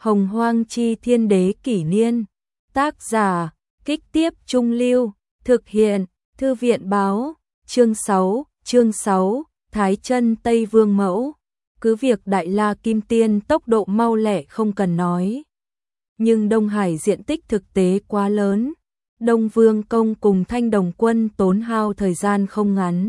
Hồng Hoang chi thiên đế kỷ niên. Tác giả, Kích Tiếp Trung Lưu, thực hiện, Thư viện báo, chương 6, Thái Chân Tây Vương Mẫu. Cứ việc Đại La Kim Tiên tốc độ mau lẹ không cần nói. Nhưng Đông Hải diện tích thực tế quá lớn. Đông Vương Công cùng Thanh Đồng Quân tốn hao thời gian không ngắn.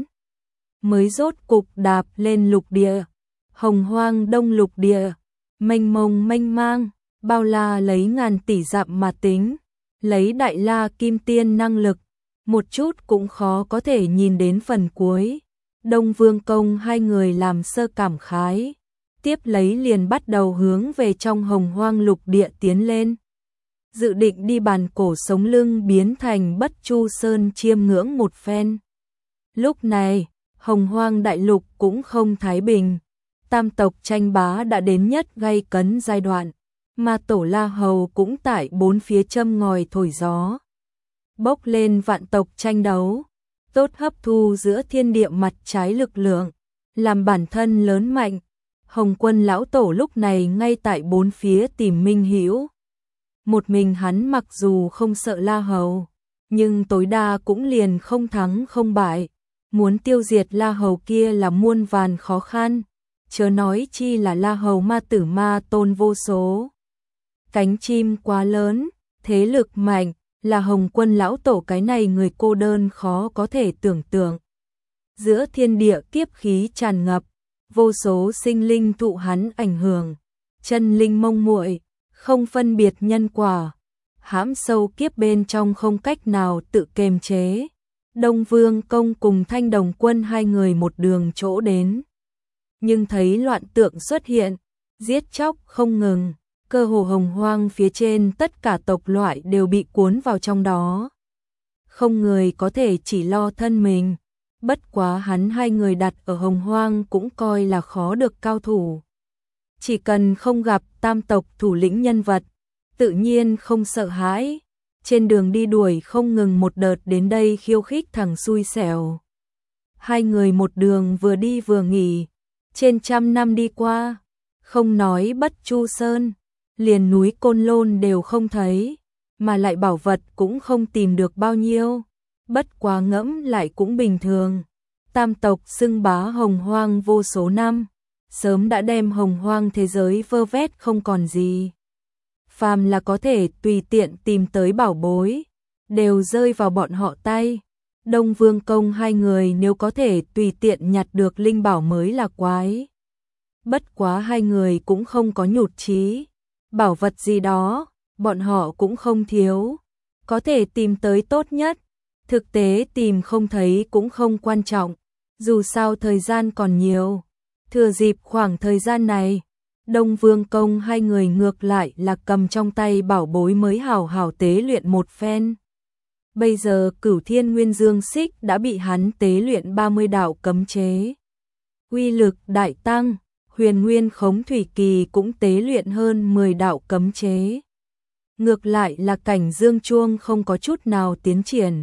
Mới rốt cục đạp lên lục địa. Hồng Hoang Đông lục địa, mênh mông mênh mang, bao la lấy ngàn tỷ dặm mà tính. Lấy Đại La Kim Tiên năng lực, một chút cũng khó có thể nhìn đến phần cuối. Đông Vương Công hai người làm sơ cảm khái, tiếp lấy liền bắt đầu hướng về trong Hồng Hoang lục địa tiến lên. Dự định đi bàn cổ sống lưng biến thành Bất Chu Sơn chiêm ngưỡng một phen. Lúc này, Hồng Hoang đại lục cũng không thái bình. Tam tộc tranh bá đã đến nhất gay cấn giai đoạn, mà Tổ La Hầu cũng tại bốn phía châm ngòi thổi gió. Bốc lên vạn tộc tranh đấu, tốt hấp thu giữa thiên địa mặt trái lực lượng, làm bản thân lớn mạnh. Hồng Quân lão tổ lúc này ngay tại bốn phía tìm minh hữu. Một mình hắn mặc dù không sợ La Hầu, nhưng tối đa cũng liền không thắng không bại. Muốn tiêu diệt La Hầu kia là muôn vàn khó khăn, chớ nói chi là La Hầu ma tử ma tôn vô số. Cánh chim quá lớn, thế lực mạnh, là Hồng Quân lão tổ cái này người cô đơn khó có thể tưởng tượng. Giữa thiên địa kiếp khí tràn ngập, vô số sinh linh thụ hắn ảnh hưởng, chân linh mông muội, không phân biệt nhân quả, hãm sâu kiếp bên trong không cách nào tự kiềm chế. Đông Vương Công cùng Thanh Đồng Quân hai người một đường chỗ đến, nhưng thấy loạn tượng xuất hiện, giết chóc không ngừng, cơ hồ Hồng Hoang phía trên tất cả tộc loại đều bị cuốn vào trong đó. Không người có thể chỉ lo thân mình, bất quá hắn hai người đặt ở Hồng Hoang cũng coi là khó được cao thủ. Chỉ cần không gặp tam tộc thủ lĩnh nhân vật, tự nhiên không sợ hãi. Trên đường đi đuổi không ngừng một đợt đến đây khiêu khích thằng xui xẻo. Hai người một đường vừa đi vừa nghỉ, trên 100 năm đi qua, không nói Bất Chu Sơn, liền núi Côn Lôn đều không thấy, mà lại bảo vật cũng không tìm được bao nhiêu. Bất quá ngẫm lại cũng bình thường. Tam tộc xưng bá Hồng Hoang vô số năm, sớm đã đem Hồng Hoang thế giới vơ vét không còn gì. Phàm là có thể tùy tiện tìm tới bảo bối, đều rơi vào bọn họ tay. Đông Vương Công hai người nếu có thể tùy tiện nhặt được linh bảo mới là quái. Bất quá hai người cũng không có nhụt chí, bảo vật gì đó, bọn họ cũng không thiếu. Có thể tìm tới tốt nhất, thực tế tìm không thấy cũng không quan trọng, dù sao thời gian còn nhiều. Thừa dịp khoảng thời gian này, Đông Vương Công hai người ngược lại là cầm trong tay bảo bối mới hào hào tế luyện một phen. Bây giờ Cửu Thiên Nguyên Dương Xích đã bị hắn tế luyện 30 đạo cấm chế. Uy lực đại tăng, Huyền Nguyên Khống Thủy Kỳ cũng tế luyện hơn 10 đạo cấm chế. Ngược lại là cảnh Dương Chuông không có chút nào tiến triển.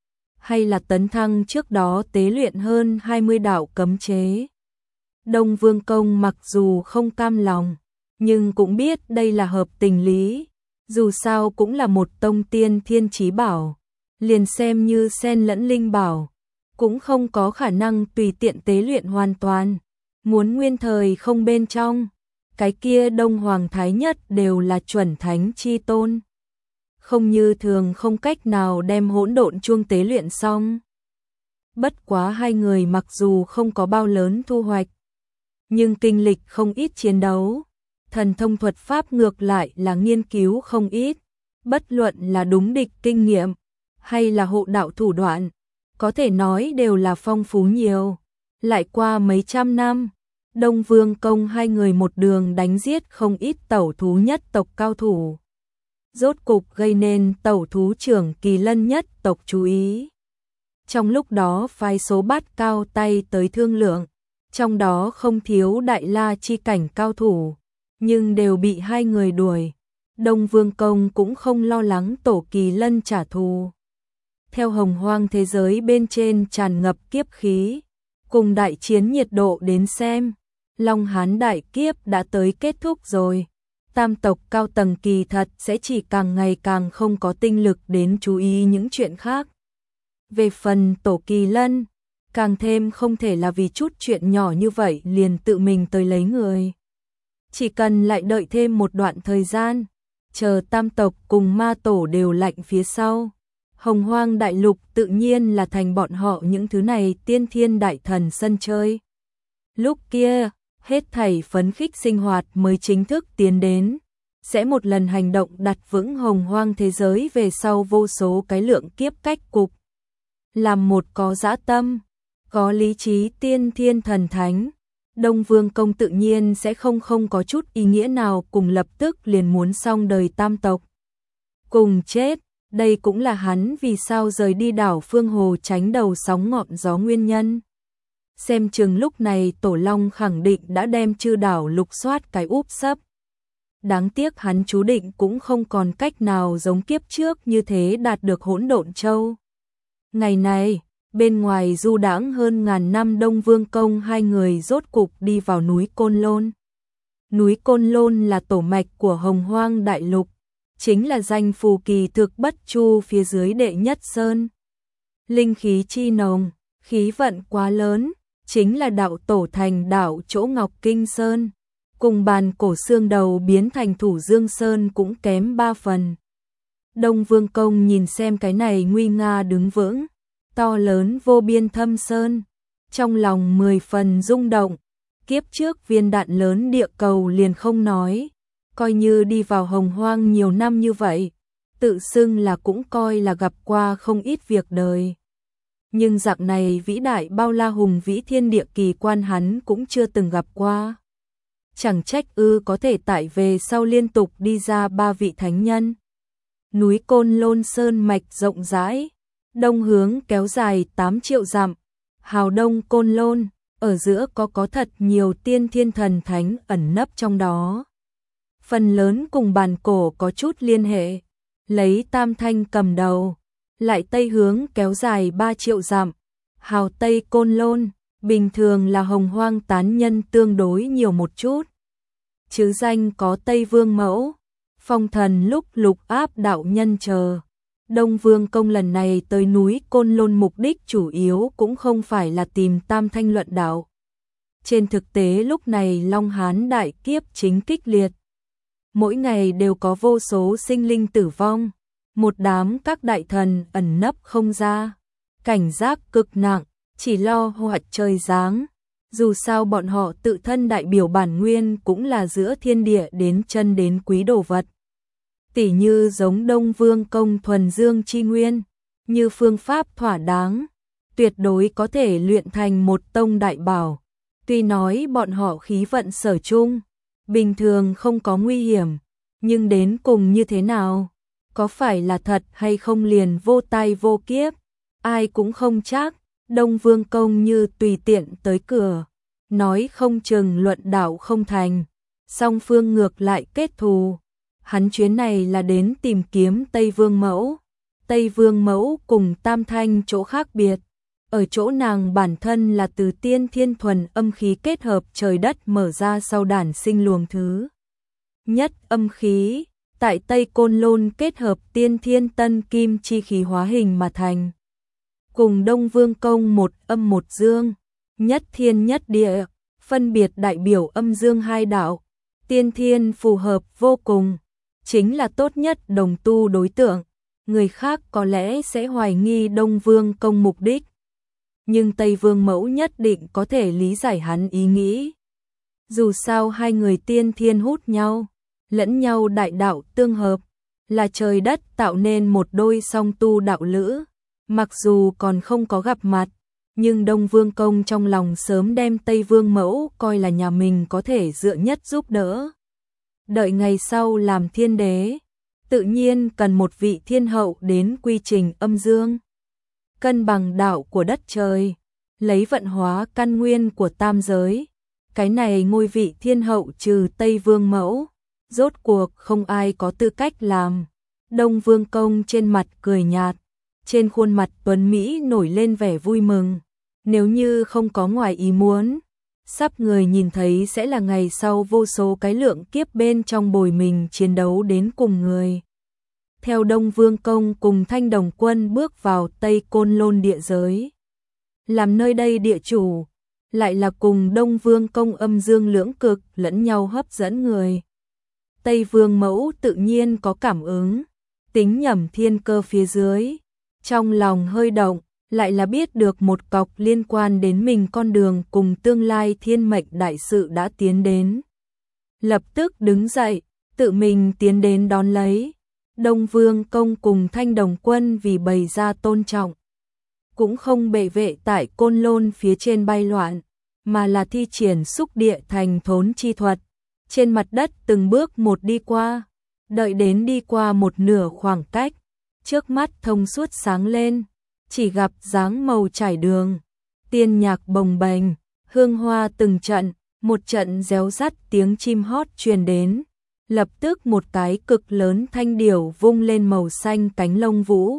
Hay là Tấn Thăng trước đó tế luyện hơn 20 đạo cấm chế. Đông Vương Công mặc dù không cam lòng, nhưng cũng biết đây là hợp tình lý. Dù sao cũng là một tông tiên thiên chí bảo, liền xem như xen lẫn linh bảo, cũng không có khả năng tùy tiện tế luyện hoàn toàn. Muốn nguyên thời không bên trong, cái kia Đông Hoàng Thái Nhất đều là chuẩn thánh chi tôn. Không như thường không cách nào đem hỗn độn chuông tế luyện xong. Bất quá hai người mặc dù không có bao lớn thu hoạch, nhưng kinh lịch không ít chiến đấu, thần thông thuật pháp ngược lại là nghiên cứu không ít. Bất luận là đúng địch kinh nghiệm, hay là hộ đạo thủ đoạn, có thể nói đều là phong phú nhiều. Lại qua mấy trăm năm, Đông Vương Công hai người một đường đánh giết không ít tẩu thú nhất tộc cao thủ. Rốt cục gây nên tẩu thú trưởng Kỳ Lân nhất tộc chú ý. Trong lúc đó phái số bát cao tay tới thương lượng, trong đó không thiếu Đại La chi cảnh cao thủ, nhưng đều bị hai người đuổi. Đông Vương Công cũng không lo lắng tổ Kỳ Lân trả thù. Theo Hồng Hoang thế giới bên trên tràn ngập kiếp khí, cùng đại chiến nhiệt độ đến xem, Long Hán đại kiếp đã tới kết thúc rồi. tam tộc cao tầng kỳ thật sẽ chỉ càng ngày càng không có tinh lực đến chú ý những chuyện khác. Về phần Tổ Kỳ Lân, càng thêm không thể là vì chút chuyện nhỏ như vậy liền tự mình tới lấy người. Chỉ cần lại đợi thêm một đoạn thời gian, chờ tam tộc cùng ma tổ đều lạnh phía sau. Hồng Hoang đại lục tự nhiên là thành bọn họ những thứ này tiên thiên đại thần sân chơi. Lúc kia, hết thảy phấn khích sinh hoạt mới chính thức tiến đến, sẽ một lần hành động đặt vững Hồng Hoang thế giới về sau vô số cái lượng kiếp cách cục. Làm một có dã tâm, có lý trí tiên thiên thần thánh, Đông Vương Công tự nhiên sẽ không có chút ý nghĩa nào cùng lập tức liền muốn xong đời tam tộc. Cùng chết, đây cũng là hắn vì sao rời đi đảo Phương Hồ tránh đầu sóng ngọn gió nguyên nhân. Xem chừng lúc này Tổ Long khẳng định đã đem chư đảo lục soát cái úp sấp. Đáng tiếc hắn chú định cũng không còn cách nào giống kiếp trước như thế đạt được Hỗn Độn Châu. Ngày này, bên ngoài du đãng hơn ngàn năm Đông Vương Công hai người rốt cục đi vào núi Côn Lôn. Núi Côn Lôn là tổ mạch của Hồng Hoang đại lục, chính là danh phù kỳ thực bất chu phía dưới đệ nhất sơn. Linh khí chi nồng, khí vận quá lớn, chính là đạo tổ thành đạo chỗ Ngọc Kinh Sơn. Cùng bàn cổ xương đầu biến thành Thủ Dương Sơn cũng kém 3 phần. Đông Vương Công nhìn xem cái này nguy nga đứng vững, to lớn vô biên thâm sơn, trong lòng 10 phần rung động. Kiếp trước viên đạn lớn địa cầu liền không nói, coi như đi vào Hồng Hoang nhiều năm như vậy, tự xưng là cũng coi là gặp qua không ít việc đời. Nhưng dạng này vĩ đại bao la hùng vĩ thiên địa kỳ quan hắn cũng chưa từng gặp qua. Chẳng trách có thể tại về sau liên tục đi ra 3 vị thánh nhân. Núi Côn Lôn sơn mạch rộng rãi, đông hướng kéo dài 8 triệu dặm, hào đông Côn Lôn, ở giữa có thật nhiều tiên thiên thần thánh ẩn nấp trong đó. Phần lớn cùng bàn cổ có chút liên hệ, lấy Tam Thanh cầm đầu, lại tây hướng kéo dài 3 triệu dặm, hào tây Côn Lôn, bình thường là Hồng Hoang tán nhân tương đối nhiều một chút. Chứ danh có Tây Vương Mẫu, Phong Thần lúc Lục Áp đạo nhân chờ. Đông Vương Công lần này tới núi Côn Lôn mục đích chủ yếu cũng không phải là tìm Tam Thanh luận đạo. Trên thực tế lúc này Long Hán đại kiếp chính kích liệt. Mỗi ngày đều có vô số sinh linh tử vong, một đám các đại thần ẩn nấp không ra, cảnh giác cực nặng, chỉ lo hoạch trời giáng. Dù sao bọn họ tự thân đại biểu bản nguyên cũng là giữa thiên địa đến chân đến quý đồ vật. Tỉ như giống Đông Vương Công thuần dương chi nguyên, như phương pháp thỏa đáng, tuyệt đối có thể luyện thành một tông đại bảo. Tuy nói bọn họ khí vận sở chung, bình thường không có nguy hiểm, nhưng đến cùng như thế nào? Có phải là thật hay không liền vô tai vô kiếp? Ai cũng không chắc. Đông Vương Công như tùy tiện tới cửa, nói không chừng luận đạo không thành, song phương ngược lại kết thù. Hắn chuyến này là đến tìm kiếm Tây Vương Mẫu. Tây Vương Mẫu cùng Tam Thanh chỗ khác biệt, ở chỗ nàng bản thân là từ tiên thiên thuần âm khí kết hợp trời đất mở ra sau đản sinh luồng thứ nhất âm khí, tại Tây Côn Lôn kết hợp tiên thiên tân kim chi khí hóa hình mà thành. Cùng Đông Vương Công một âm một dương, nhất thiên nhất địa, phân biệt đại biểu âm dương hai đạo, tiên thiên phù hợp vô cùng, chính là tốt nhất đồng tu đối tượng. Người khác có lẽ sẽ hoài nghi Đông Vương Công mục đích, nhưng Tây Vương Mẫu nhất định có thể lý giải hắn ý nghĩ. Dù sao hai người tiên thiên hút nhau, lẫn nhau đại đạo tương hợp, là trời đất tạo nên một đôi song tu đạo lữ. Mặc dù còn không có gặp mặt, nhưng Đông Vương Công trong lòng sớm đem Tây Vương Mẫu coi là nhà mình có thể dựa nhất giúp đỡ. Đợi ngày sau làm thiên đế, tự nhiên cần một vị thiên hậu đến quy trình âm dương, cân bằng đạo của đất trời, lấy vận hóa căn nguyên của tam giới. Cái này ngôi vị thiên hậu trừ Tây Vương Mẫu, rốt cuộc không ai có tư cách làm. Đông Vương Công trên mặt cười nhạt, trên khuôn mặt tuấn Mỹ nổi lên vẻ vui mừng. Nếu như không có ngoài ý muốn, Sắp người nhìn thấy sẽ là ngày sau vô số cái lượng kiếp bên trong bồi mình chiến đấu đến cùng người. Theo Đông Vương Công cùng Thanh Đồng Quân bước vào Tây Côn Lôn địa giới. Làm nơi đây địa chủ, lại là cùng Đông Vương Công âm dương lưỡng cực lẫn nhau hấp dẫn người. Tây Vương Mẫu tự nhiên có cảm ứng, tính nhẩm thiên cơ phía dưới. Trong lòng hơi động, lại là biết được một cọc liên quan đến mình con đường cùng tương lai thiên mệnh đại sự đã tiến đến. Lập tức đứng dậy, tự mình tiến đến đón lấy. Đông Vương Công cùng Thanh Đồng Quân vì bày ra tôn trọng. Cũng không bệ vệ tại Côn Lôn phía trên bay loạn, mà là thi triển xúc địa thành thốn chi thuật. Trên mặt đất từng bước một đi qua, đợi đến đi qua một nửa khoảng cách, trước mắt thông suốt sáng lên, chỉ gặp dáng màu trải đường, tiên nhạc bồng bềnh, hương hoa từng trận, một trận réo rắt tiếng chim hót truyền đến, lập tức một cái cực lớn thanh điểu vung lên màu xanh cánh lông vũ,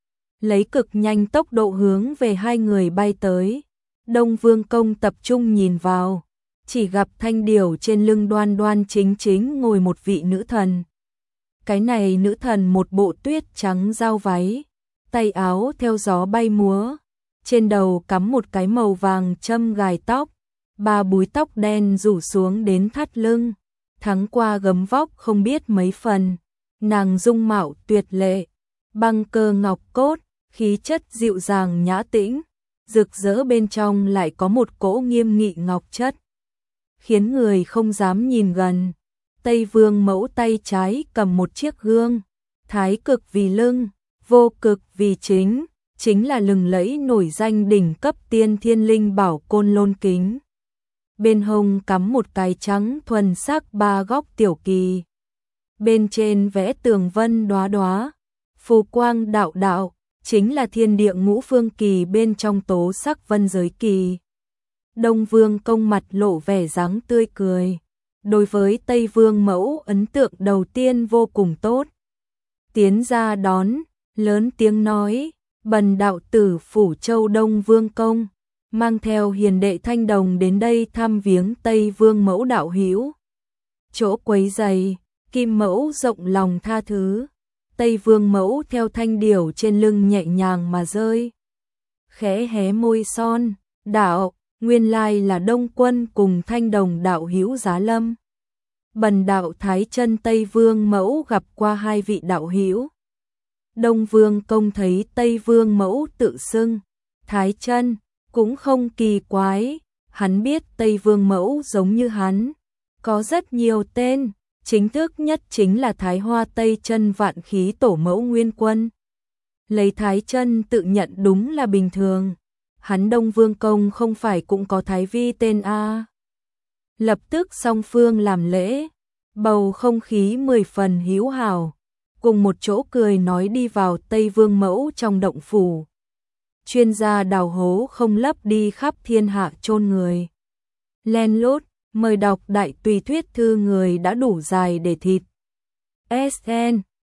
lấy cực nhanh tốc độ hướng về hai người bay tới. Đông Vương Công tập trung nhìn vào, chỉ gặp thanh điểu trên lưng đoan đoan chính chính ngồi một vị nữ thần. Cái này nữ thần một bộ tuyết trắng giao váy, tay áo theo gió bay múa, trên đầu cắm một cái màu vàng châm gài tóc, ba búi tóc đen rủ xuống đến thắt lưng, thắng qua gấm vóc không biết mấy phần, nàng dung mạo tuyệt lệ, băng cơ ngọc cốt, khí chất dịu dàng nhã tĩnh, rực rỡ bên trong lại có một cỗ nghiêm nghị ngọc chất, khiến người không dám nhìn gần. Tây Vương Mẫu tay trái cầm một chiếc gương, thái cực vì lưng, vô cực vì chính, chính là lừng lẫy nổi danh đỉnh cấp tiên thiên linh bảo Côn Lôn kính. Bên hông cắm một cái trắng thuần sắc ba góc tiểu kỳ. Bên trên vẽ tường vân đóa đóa, phù quang đạo đạo, chính là thiên địa ngũ phương kỳ bên trong tố sắc vân giới kỳ. Đông Vương Công mặt lộ vẻ dáng tươi cười. Đối với Tây Vương Mẫu ấn tượng đầu tiên vô cùng tốt. Tiến ra đón, lớn tiếng nói, bần đạo tử Phủ Châu Đông Vương Công, mang theo hiền đệ Thanh Đồng đến đây thăm viếng Tây Vương Mẫu đạo hữu. Chỗ quấy giày, Kim Mẫu rộng lòng tha thứ. Tây Vương Mẫu theo thanh điểu trên lưng nhẹ nhàng mà rơi. Khẽ hé môi son, đạo, nguyên lai là Đông Quân cùng Thanh Đồng đạo hữu giá lâm. Bần đạo Thái Chân Tây Vương Mẫu gặp qua hai vị đạo hữu. Đông Vương Công thấy Tây Vương Mẫu tự xưng Thái Chân cũng không kỳ quái, hắn biết Tây Vương Mẫu giống như hắn, có rất nhiều tên, chính thức nhất chính là Thái Hoa Tây Chân Vạn Khí Tổ Mẫu Nguyên Quân. Lấy Thái Chân tự nhận đúng là bình thường, hắn Đông Vương Công không phải cũng có Thái Vi tên a. Lập tức song phương làm lễ, bầu không khí 10 phần hữu hảo, cùng một chỗ cười nói đi vào Tây Vương Mẫu trong động phủ. Chuyên gia đào hố không lấp đi khắp thiên hạ chôn người. Len lút, mời đọc đại tùy thuyết thư người đã đủ dài để thịt. SN